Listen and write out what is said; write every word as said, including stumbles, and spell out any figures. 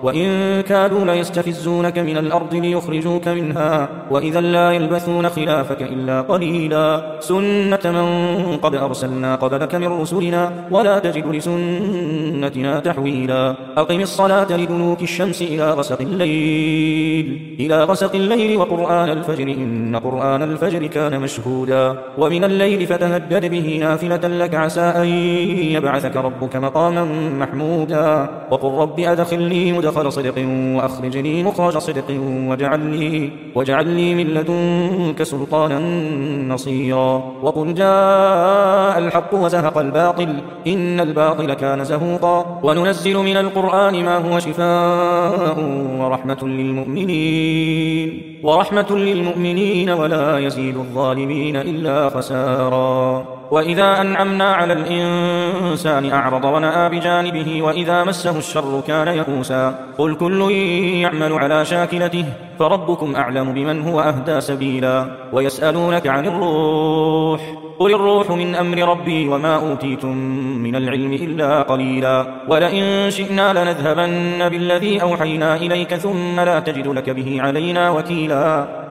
وإن كادوا ليستفزونك من الأرض ليخرجوك منها وإذا لا يلبثون خلافك إلا قليلا سنة من قد أرسلنا قبلك من رسلنا ولا تجد لسنتنا تحويلا أقم الصلاة لدلوك الشمس إلى غسق الليل إلى غسق الليل وقرآن الفجر إن قرآن الفجر كان مشهودا ومن الليل فتهجد به نافلة لك عسى أن يبعثك ربك مقاما محمودا وقل رب أدخلني مدخل صدق وأخرجني مخرج صدق واجعل لي, واجعل لي من لدنك سلطانا نصيرا وقل جاء الحق وزهق الباطل إن الباطل كان زهوقا وننزل من القرآن ما هو شفاء ورحمة للمؤمنين ورحمة للمؤمنين ولا يزيد الظالمين إلا خسارا وإذا أنعمنا على الإنسان أعرض ونأى بجانبه وإذا مسه الشر كان يئوسا قل كل يعمل على شاكلته فربكم أعلم بمن هو أهدى سبيلا ويسألونك عن الروح قل الروح من أمر ربي وما أوتيتم من العلم إلا قليلا ولئن شئنا لنذهبن بالذي أوحينا إليك ثم لا تجد لك به علينا وكيلا